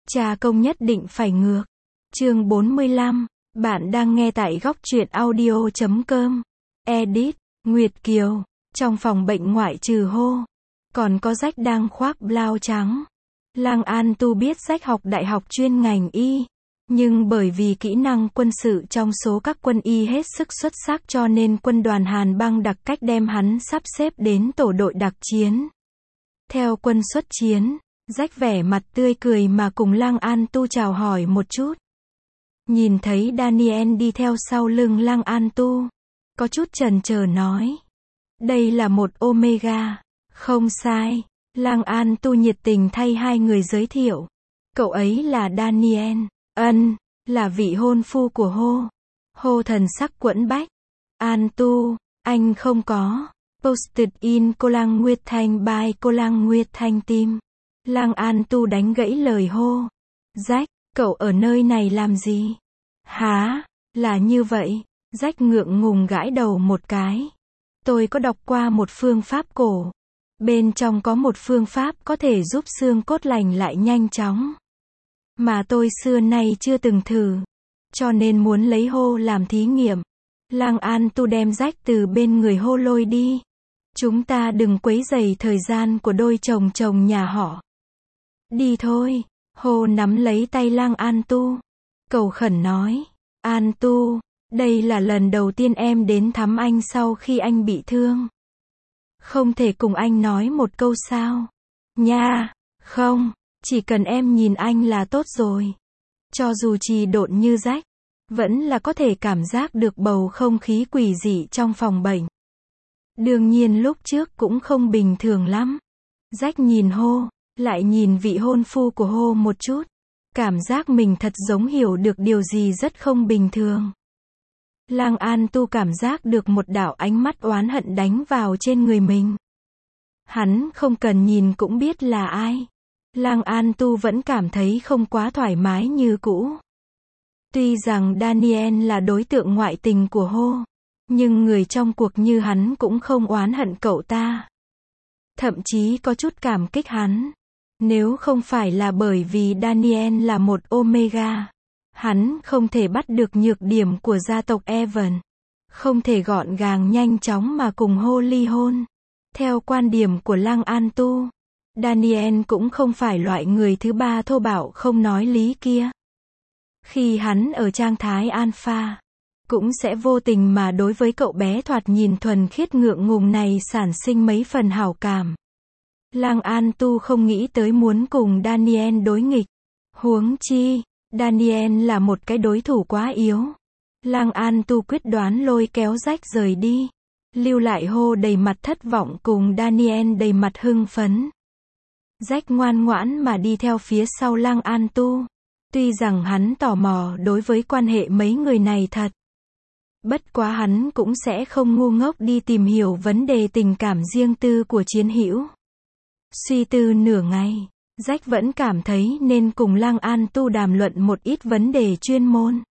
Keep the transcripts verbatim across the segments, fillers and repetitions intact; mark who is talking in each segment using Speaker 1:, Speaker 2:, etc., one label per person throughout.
Speaker 1: Cha công nhất định phải ngược. Chương bốn mươi lăm. Bạn đang nghe tại góc truyện audio chấm com. Edit. Nguyệt Kiều. Trong phòng bệnh ngoại trừ hô. Còn có Rách đang khoác blau trắng. Lang An Tu biết Rách học đại học chuyên ngành y. Nhưng bởi vì kỹ năng quân sự trong số các quân y hết sức xuất sắc cho nên quân đoàn Hàn Băng đặc cách đem hắn sắp xếp đến tổ đội đặc chiến. Theo quân xuất chiến, Rách vẻ mặt tươi cười mà cùng Lang An Tu chào hỏi một chút. Nhìn thấy Daniel đi theo sau lưng Lang An Tu, có chút chần chờ nói. Đây là một Omega. Không sai. Lang An Tu nhiệt tình thay hai người giới thiệu. Cậu ấy là Daniel. Ân, là vị hôn phu của Hô. Hô thần sắc quẫn bách. An Tu, anh không có. Posted in cô Lang Nguyệt Thanh by cô Lang Nguyệt Thanh Tim. Lang An Tu đánh gãy lời Hô. Rách, cậu ở nơi này làm gì? Hả, là như vậy. Rách ngượng ngùng gãi đầu một cái. Tôi có đọc qua một phương pháp cổ. Bên trong có một phương pháp có thể giúp xương cốt lành lại nhanh chóng. Mà tôi xưa nay chưa từng thử. Cho nên muốn lấy Hô làm thí nghiệm. Lang An Tu đem Rách từ bên người Hô lôi đi. Chúng ta đừng quấy rầy thời gian của đôi chồng chồng nhà họ. Đi thôi. Hô nắm lấy tay Lang An Tu. Cầu khẩn nói. An Tu, đây là lần đầu tiên em đến thăm anh sau khi anh bị thương. Không thể cùng anh nói một câu sao? Nha, không, chỉ cần em nhìn anh là tốt rồi. Cho dù trì độn như Rách, vẫn là có thể cảm giác được bầu không khí quỷ dị trong phòng bệnh. Đương nhiên lúc trước cũng không bình thường lắm. Rách nhìn Hô, lại nhìn vị hôn phu của Hô một chút. Cảm giác mình thật giống hiểu được điều gì rất không bình thường. Lang An Tu cảm giác được một đạo ánh mắt oán hận đánh vào trên người mình. Hắn không cần nhìn cũng biết là ai. Lang An Tu vẫn cảm thấy không quá thoải mái như cũ. Tuy rằng Daniel là đối tượng ngoại tình của Hô, nhưng người trong cuộc như hắn cũng không oán hận cậu ta. Thậm chí có chút cảm kích hắn. Nếu không phải là bởi vì Daniel là một Omega, hắn không thể bắt được nhược điểm của gia tộc Evan. Không thể gọn gàng nhanh chóng mà cùng Hô ly hôn. Theo quan điểm của Lang An Tu, Daniel cũng không phải loại người thứ ba thô bạo không nói lý kia. Khi hắn ở trạng thái alpha, cũng sẽ vô tình mà đối với cậu bé thoạt nhìn thuần khiết ngượng ngùng này sản sinh mấy phần hảo cảm. Lang An Tu không nghĩ tới muốn cùng Daniel đối nghịch. Huống chi, Daniel là một cái đối thủ quá yếu. Lang An Tu quyết đoán lôi kéo Rách rời đi. Lưu lại Hô đầy mặt thất vọng cùng Daniel đầy mặt hưng phấn. Rách ngoan ngoãn mà đi theo phía sau Lang An Tu. Tuy rằng hắn tò mò đối với quan hệ mấy người này thật. Bất quá hắn cũng sẽ không ngu ngốc đi tìm hiểu vấn đề tình cảm riêng tư của chiến hữu. Suy tư nửa ngày, Rách vẫn cảm thấy nên cùng Lang An Tu đàm luận một ít vấn đề chuyên môn.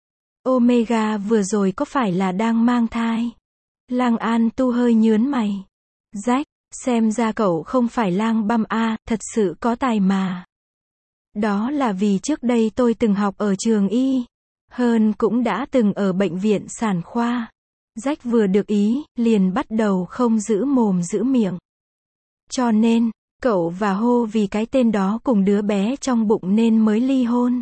Speaker 1: Omega vừa rồi có phải là đang mang thai? Lang An Tu hơi nhớn mày. Rách, xem ra cậu không phải lang băm a, thật sự có tài mà. Đó là vì trước đây tôi từng học ở trường y. Hơn cũng đã từng ở bệnh viện sản khoa. Rách vừa được ý, liền bắt đầu không giữ mồm giữ miệng. Cho nên, cậu và Hô vì cái tên đó cùng đứa bé trong bụng nên mới ly hôn.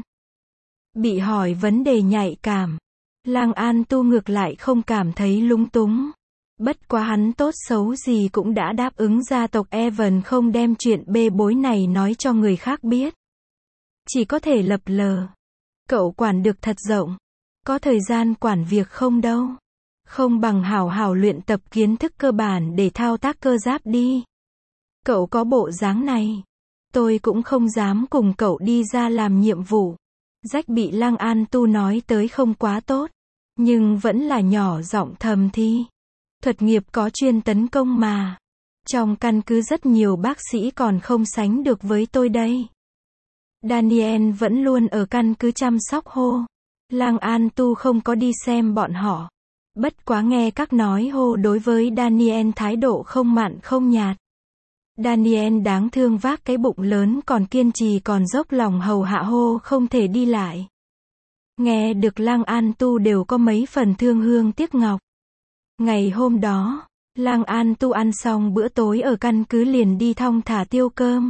Speaker 1: Bị hỏi vấn đề nhạy cảm, Lang An Tu ngược lại không cảm thấy lúng túng. Bất quá hắn tốt xấu gì cũng đã đáp ứng gia tộc Evan không đem chuyện bê bối này nói cho người khác biết. Chỉ có thể lập lờ. Cậu quản được thật rộng. Có thời gian quản việc không đâu. Không bằng hảo hảo luyện tập kiến thức cơ bản để thao tác cơ giáp đi. Cậu có bộ dáng này, tôi cũng không dám cùng cậu đi ra làm nhiệm vụ. Rách bị Lang An Tu nói tới không quá tốt, nhưng vẫn là nhỏ giọng thầm thi. Thuật nghiệp có chuyên tấn công mà. Trong căn cứ rất nhiều bác sĩ còn không sánh được với tôi đây. Daniel vẫn luôn ở căn cứ chăm sóc Hô. Lang An Tu không có đi xem bọn họ. Bất quá nghe các nói Hô đối với Daniel thái độ không mặn không nhạt. Daniel đáng thương vác cái bụng lớn còn kiên trì còn dốc lòng hầu hạ Hô không thể đi lại. Nghe được Lang An Tu đều có mấy phần thương hương tiếc ngọc. Ngày hôm đó, Lang An Tu ăn xong bữa tối ở căn cứ liền đi thong thả tiêu cơm.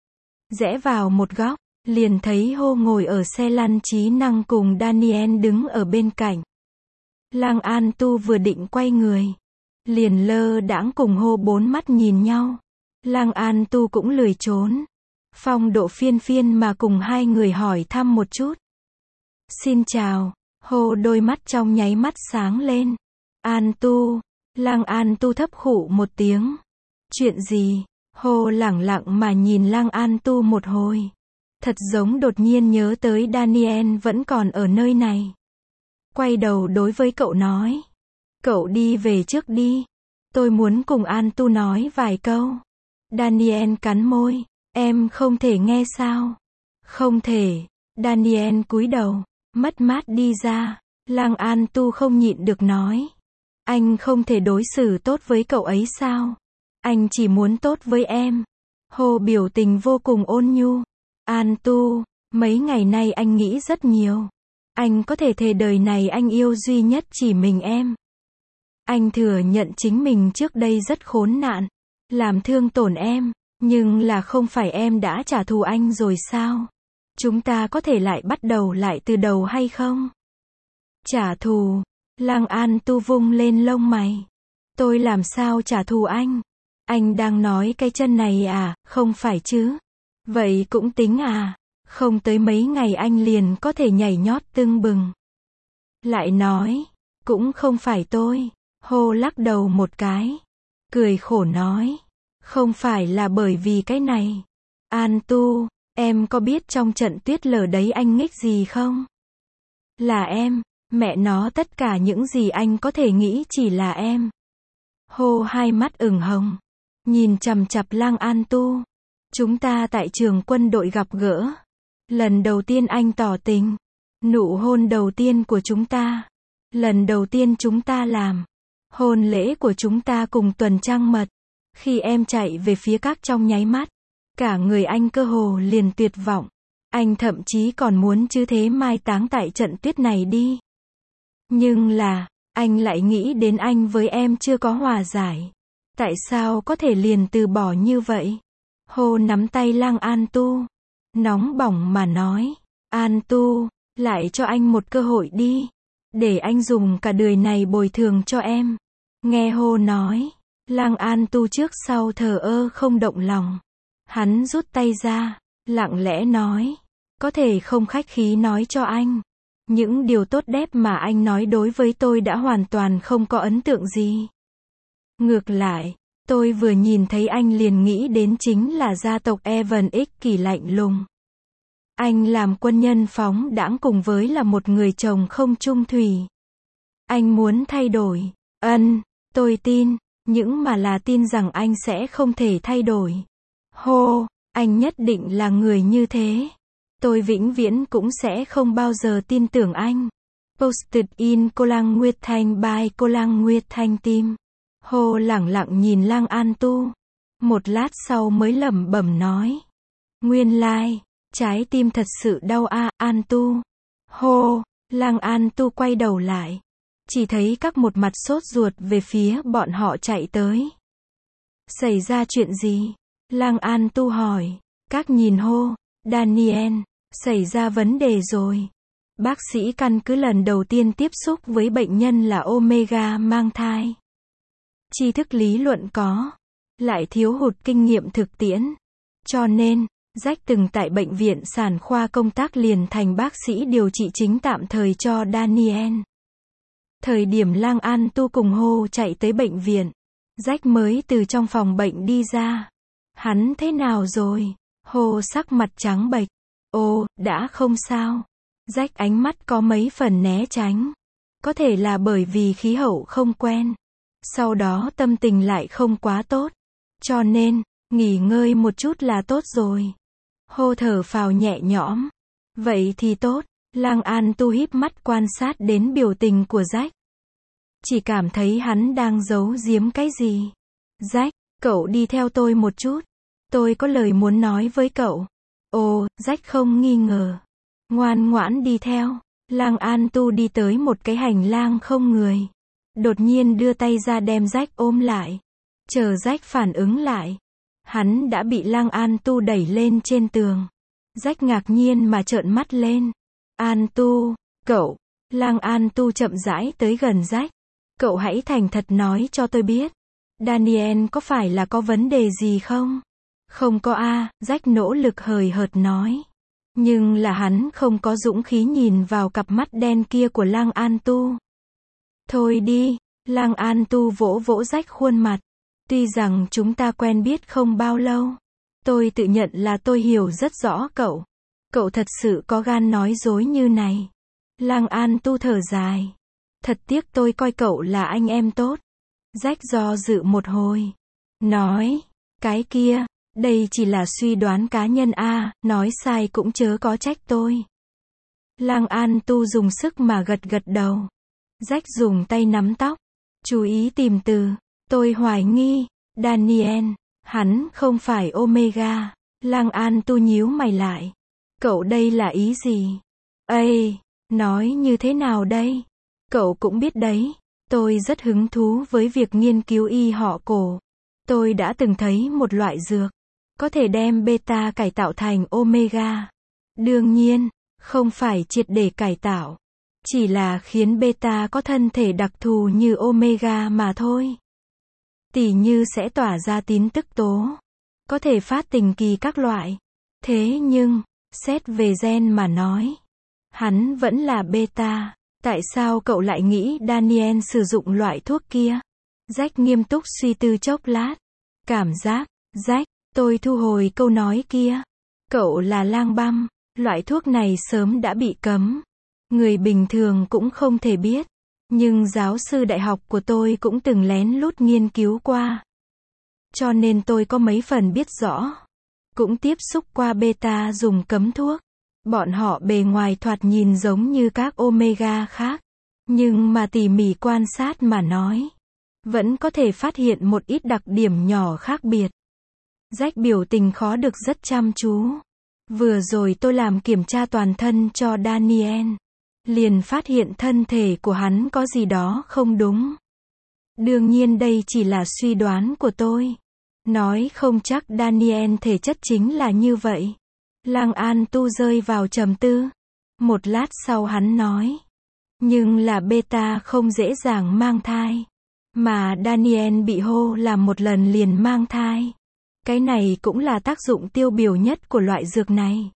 Speaker 1: Rẽ vào một góc, liền thấy Hô ngồi ở xe lăn trí năng cùng Daniel đứng ở bên cạnh. Lang An Tu vừa định quay người, liền lơ đãng cùng Hô bốn mắt nhìn nhau. Lang An Tu cũng lười trốn. Phong độ phiên phiên mà cùng hai người hỏi thăm một chút. Xin chào, Hô đôi mắt trong nháy mắt sáng lên. An Tu, Lang An Tu thấp khụ một tiếng. Chuyện gì? Hô lẳng lặng mà nhìn Lang An Tu một hồi. Thật giống đột nhiên nhớ tới Daniel vẫn còn ở nơi này. Quay đầu đối với cậu nói. Cậu đi về trước đi. Tôi muốn cùng An Tu nói vài câu. Daniel cắn môi. Em không thể nghe sao? Không thể. Daniel cúi đầu, mất mát đi ra. Lang An Tu không nhịn được nói. Anh không thể đối xử tốt với cậu ấy sao? Anh chỉ muốn tốt với em. Hô biểu tình vô cùng ôn nhu. An Tu, mấy ngày nay anh nghĩ rất nhiều. Anh có thể thề đời này anh yêu duy nhất chỉ mình em. Anh thừa nhận chính mình trước đây rất khốn nạn, làm thương tổn em, nhưng là không phải em đã trả thù anh rồi sao? Chúng ta có thể lại bắt đầu lại từ đầu hay không? Trả thù? Lang An Tu vung lên lông mày. Tôi làm sao trả thù anh? Anh đang nói cái chân này à, không phải chứ? Vậy cũng tính à? Không tới mấy ngày anh liền có thể nhảy nhót tưng bừng. Lại nói, cũng không phải tôi. Hô lắc đầu một cái. Cười khổ nói. Không phải là bởi vì cái này. An Tu, em có biết trong trận tuyết lở đấy anh nghịch gì không? Là em, mẹ nó tất cả những gì anh có thể nghĩ chỉ là em. Hô hai mắt ửng hồng. Nhìn chằm chằm Lang An Tu. Chúng ta tại trường quân đội gặp gỡ. Lần đầu tiên anh tỏ tình. Nụ hôn đầu tiên của chúng ta. Lần đầu tiên chúng ta làm. Hôn lễ của chúng ta cùng tuần trăng mật. Khi em chạy về phía các trong nháy mắt. Cả người anh cơ hồ liền tuyệt vọng. Anh thậm chí còn muốn chứ thế mai táng tại trận tuyết này đi. Nhưng là, anh lại nghĩ đến anh với em chưa có hòa giải. Tại sao có thể liền từ bỏ như vậy? Hô nắm tay Lang An Tu. Nóng bỏng mà nói. An Tu, lại cho anh một cơ hội đi. Để anh dùng cả đời này bồi thường cho em. Nghe Hô nói. Lang An Tu trước sau thờ ơ không động lòng. Hắn rút tay ra. Lặng lẽ nói. Có thể không khách khí nói cho anh. Những điều tốt đẹp mà anh nói đối với tôi đã hoàn toàn không có ấn tượng gì. Ngược lại, tôi vừa nhìn thấy anh liền nghĩ đến chính là gia tộc Evan ích kỷ lạnh lùng. Anh làm quân nhân phóng đãng cùng với là một người chồng không chung thủy. Anh muốn thay đổi. Ân, tôi tin, nhưng mà là tin rằng anh sẽ không thể thay đổi. Hô, anh nhất định là người như thế. Tôi vĩnh viễn cũng sẽ không bao giờ tin tưởng anh. Posted in Cô Lang Nguyệt Thanh by Cô Lang Nguyệt Thanh Tim. Hô lẳng lặng nhìn Lang An Tu. Một lát sau mới lẩm bẩm nói. Nguyên lai, trái tim thật sự đau a, à, An Tu. Hô, Lang An Tu quay đầu lại. Chỉ thấy các một mặt sốt ruột về phía bọn họ chạy tới. Xảy ra chuyện gì? Lang An Tu hỏi. Các nhìn Hô, Daniel, xảy ra vấn đề rồi. Bác sĩ căn cứ lần đầu tiên tiếp xúc với bệnh nhân là Omega mang thai. Tri thức lý luận có, lại thiếu hụt kinh nghiệm thực tiễn. Cho nên, Jack từng tại bệnh viện sản khoa công tác liền thành bác sĩ điều trị chính tạm thời cho Daniel. Thời điểm Lang An Tu cùng Hô chạy tới bệnh viện, Jack mới từ trong phòng bệnh đi ra. Hắn thế nào rồi? Hô sắc mặt trắng bệch. Ồ, đã không sao. Jack ánh mắt có mấy phần né tránh. Có thể là bởi vì khí hậu không quen. Sau đó tâm tình lại không quá tốt. Cho nên, nghỉ ngơi một chút là tốt rồi. Hô thở phào nhẹ nhõm. Vậy thì tốt. Lang An Tu híp mắt quan sát đến biểu tình của Jack. Chỉ cảm thấy hắn đang giấu giếm cái gì. Jack, cậu đi theo tôi một chút. Tôi có lời muốn nói với cậu. Ồ, Jack không nghi ngờ. Ngoan ngoãn đi theo. Lang An Tu đi tới một cái hành lang không người. Đột nhiên đưa tay ra đem Jack ôm lại. Chờ Jack phản ứng lại. Hắn đã bị Lang An Tu đẩy lên trên tường. Jack ngạc nhiên mà trợn mắt lên. An Tu, cậu. Lang An Tu chậm rãi tới gần Jack. Cậu hãy thành thật nói cho tôi biết. Daniel có phải là có vấn đề gì không? Không có a, Jack nỗ lực hời hợt nói. Nhưng là hắn không có dũng khí nhìn vào cặp mắt đen kia của Lang An Tu. Thôi đi, Lang An Tu vỗ vỗ Jack khuôn mặt. Tuy rằng chúng ta quen biết không bao lâu. Tôi tự nhận là tôi hiểu rất rõ cậu. Cậu thật sự có gan nói dối như này. Lang An Tu thở dài. Thật tiếc tôi coi cậu là anh em tốt. Jack do dự một hồi. Nói, cái kia, đây chỉ là suy đoán cá nhân a, nói sai cũng chớ có trách tôi. Lang An Tu dùng sức mà gật gật đầu. Jack dùng tay nắm tóc. Chú ý tìm từ. Tôi hoài nghi. Daniel, hắn không phải Omega. Lang An Tu nhíu mày lại. Cậu đây là ý gì? Ây, nói như thế nào đây? Cậu cũng biết đấy. Tôi rất hứng thú với việc nghiên cứu y họ cổ. Tôi đã từng thấy một loại dược. Có thể đem beta cải tạo thành omega. Đương nhiên, không phải triệt để cải tạo. Chỉ là khiến beta có thân thể đặc thù như omega mà thôi. Tỉ như sẽ tỏa ra tín tức tố. Có thể phát tình kỳ các loại. Thế nhưng, xét về gen mà nói. Hắn vẫn là beta. Tại sao cậu lại nghĩ Daniel sử dụng loại thuốc kia? Jack nghiêm túc suy tư chốc lát. Cảm giác, Jack, tôi thu hồi câu nói kia. Cậu là lang băm. Loại thuốc này sớm đã bị cấm. Người bình thường cũng không thể biết. Nhưng giáo sư đại học của tôi cũng từng lén lút nghiên cứu qua. Cho nên tôi có mấy phần biết rõ. Cũng tiếp xúc qua beta dùng cấm thuốc. Bọn họ bề ngoài thoạt nhìn giống như các omega khác. Nhưng mà tỉ mỉ quan sát mà nói. Vẫn có thể phát hiện một ít đặc điểm nhỏ khác biệt. Jack biểu tình khó được rất chăm chú. Vừa rồi tôi làm kiểm tra toàn thân cho Daniel. Liền phát hiện thân thể của hắn có gì đó không đúng. Đương nhiên đây chỉ là suy đoán của tôi. Nói không chắc Daniel thể chất chính là như vậy. Lang An Tu rơi vào trầm tư. Một lát sau hắn nói. Nhưng là beta không dễ dàng mang thai. Mà Daniel bị hô làm một lần liền mang thai. Cái này cũng là tác dụng tiêu biểu nhất của loại dược này.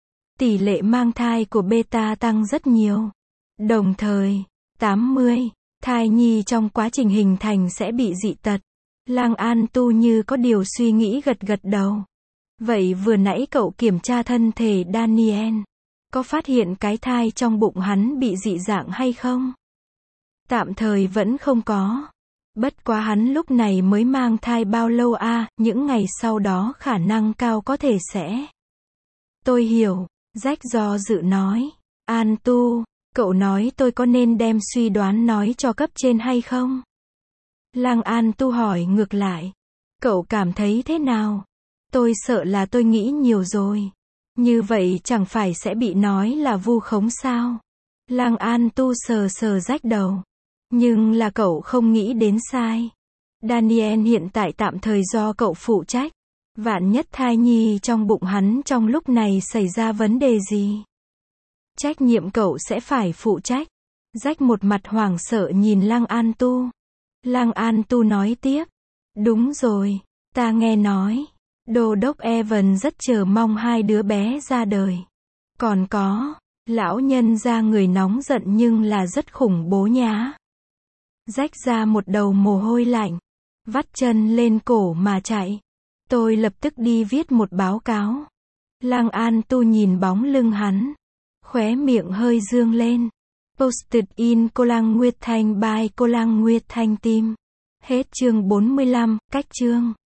Speaker 1: Tỷ lệ mang thai của beta tăng rất nhiều. Đồng thời, tám mươi, thai nhi trong quá trình hình thành sẽ bị dị tật. Lang An Tu như có điều suy nghĩ gật gật đầu. Vậy vừa nãy cậu kiểm tra thân thể Daniel. Có phát hiện cái thai trong bụng hắn bị dị dạng hay không? Tạm thời vẫn không có. Bất quá hắn lúc này mới mang thai bao lâu a, à, những ngày sau đó khả năng cao có thể sẽ. Tôi hiểu, Jack do dự nói. An Tu, cậu nói tôi có nên đem suy đoán nói cho cấp trên hay không? Lang An Tu hỏi ngược lại. Cậu cảm thấy thế nào? Tôi sợ là tôi nghĩ nhiều rồi. Như vậy chẳng phải sẽ bị nói là vu khống sao? Lang An Tu sờ sờ Jack đầu. Nhưng là cậu không nghĩ đến sai. Daniel hiện tại tạm thời do cậu phụ trách. Vạn nhất thai nhi trong bụng hắn trong lúc này xảy ra vấn đề gì? Trách nhiệm cậu sẽ phải phụ trách. Jack một mặt hoảng sợ nhìn Lang An Tu. Lang An Tu nói tiếp. Đúng rồi, ta nghe nói. Đô đốc Evan rất chờ mong hai đứa bé ra đời. Còn có, lão nhân ra người nóng giận nhưng là rất khủng bố nhá. Jack ra một đầu mồ hôi lạnh. Vắt chân lên cổ mà chạy. Tôi lập tức đi viết một báo cáo. Lang An Tu nhìn bóng lưng hắn. Khóe miệng hơi dương lên. Posted in Cô Lang Nguyệt Thanh by Cô Lang Nguyệt Thanh Team. Hết chương bốn mươi lăm, cách chương.